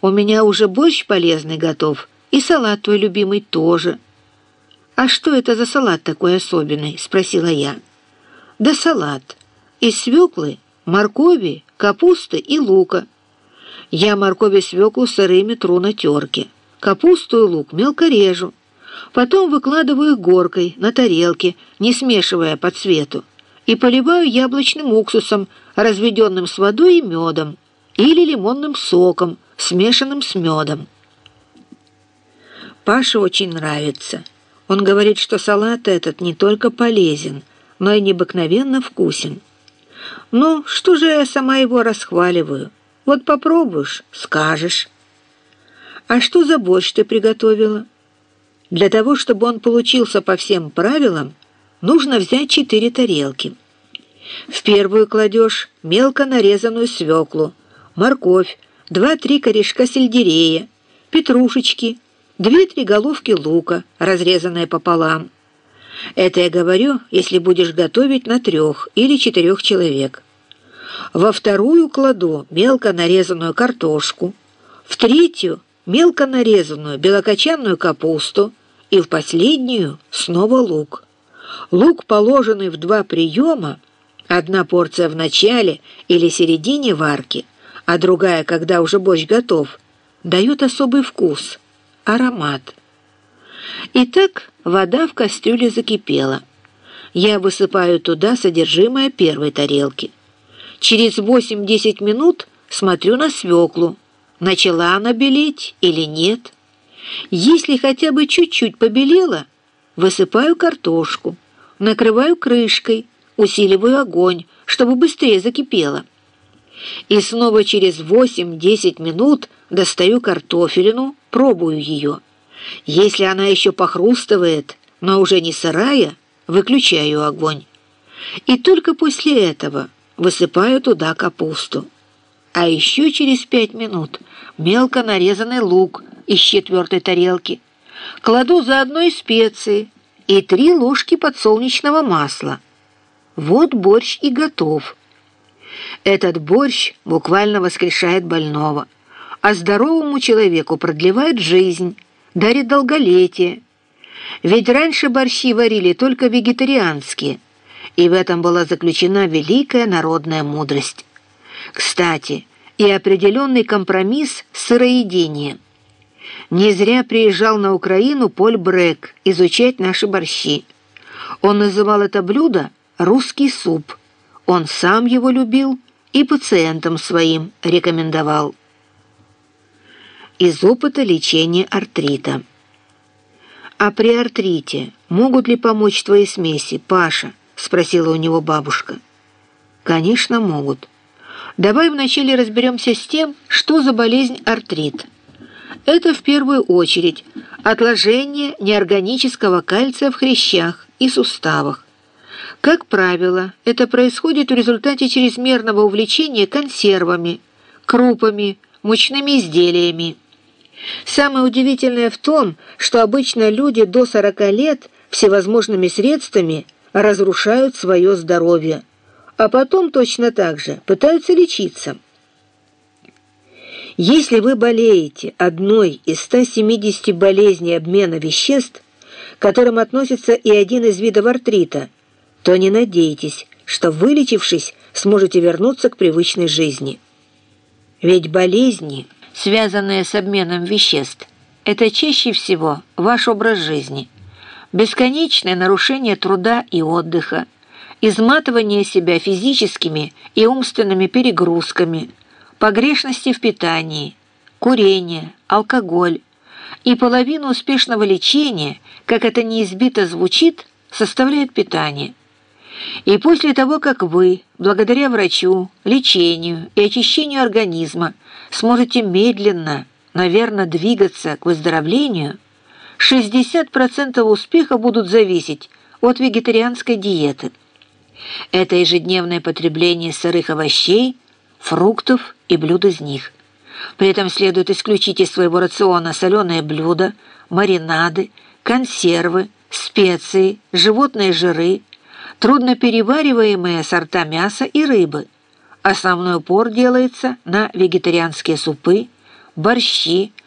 У меня уже борщ полезный готов, и салат твой любимый тоже». «А что это за салат такой особенный?» — спросила я. «Да салат. Из свеклы, моркови, капусты и лука. Я морковь и свеклу сырыми тру на терке, капусту и лук мелко режу. Потом выкладываю их горкой на тарелке, не смешивая по цвету, и поливаю яблочным уксусом, разведенным с водой и медом, или лимонным соком, смешанным с медом». Паше очень нравится. Он говорит, что салат этот не только полезен, но и необыкновенно вкусен. Ну, что же я сама его расхваливаю? Вот попробуешь, скажешь. «А что за борщ ты приготовила?» Для того, чтобы он получился по всем правилам, нужно взять 4 тарелки. В первую кладешь мелко нарезанную свеклу, морковь, 2-3 корешка сельдерея, петрушечки, 2-3 головки лука, разрезанные пополам. Это я говорю, если будешь готовить на 3 или 4 человек. Во вторую кладу мелко нарезанную картошку, в третью мелко нарезанную белокочанную капусту и в последнюю снова лук. Лук, положенный в 2 приема, 1 порция в начале или середине варки, а другая, когда уже борщ готов, дают особый вкус, аромат. Итак, вода в кастрюле закипела. Я высыпаю туда содержимое первой тарелки. Через 8-10 минут смотрю на свеклу. Начала она белеть или нет? Если хотя бы чуть-чуть побелела, высыпаю картошку, накрываю крышкой, усиливаю огонь, чтобы быстрее закипело. И снова через 8-10 минут достаю картофелину, пробую ее. Если она еще похрустывает, но уже не сырая, выключаю огонь. И только после этого высыпаю туда капусту. А еще через 5 минут мелко нарезанный лук из 4 тарелки. Кладу заодно и специи, и 3 ложки подсолнечного масла. Вот борщ и готов. Этот борщ буквально воскрешает больного, а здоровому человеку продлевает жизнь, дарит долголетие. Ведь раньше борщи варили только вегетарианские, и в этом была заключена великая народная мудрость. Кстати, и определенный компромисс с сыроедением. Не зря приезжал на Украину Поль Брек изучать наши борщи. Он называл это блюдо «русский суп». Он сам его любил и пациентам своим рекомендовал. Из опыта лечения артрита. «А при артрите могут ли помочь твои смеси, Паша?» — спросила у него бабушка. «Конечно, могут. Давай вначале разберемся с тем, что за болезнь артрит. Это в первую очередь отложение неорганического кальция в хрящах и суставах. Как правило, это происходит в результате чрезмерного увлечения консервами, крупами, мучными изделиями. Самое удивительное в том, что обычно люди до 40 лет всевозможными средствами разрушают свое здоровье, а потом точно так же пытаются лечиться. Если вы болеете одной из 170 болезней обмена веществ, к которым относится и один из видов артрита, то не надейтесь, что, вылечившись, сможете вернуться к привычной жизни. Ведь болезни, связанные с обменом веществ, это чаще всего ваш образ жизни, бесконечное нарушение труда и отдыха, изматывание себя физическими и умственными перегрузками, погрешности в питании, курение, алкоголь. И половину успешного лечения, как это неизбито звучит, составляет питание. И после того, как вы, благодаря врачу, лечению и очищению организма, сможете медленно, наверное, двигаться к выздоровлению, 60% успеха будут зависеть от вегетарианской диеты. Это ежедневное потребление сырых овощей, фруктов и блюд из них. При этом следует исключить из своего рациона соленые блюда, маринады, консервы, специи, животные жиры, трудноперевариваемые сорта мяса и рыбы. Основной упор делается на вегетарианские супы, борщи,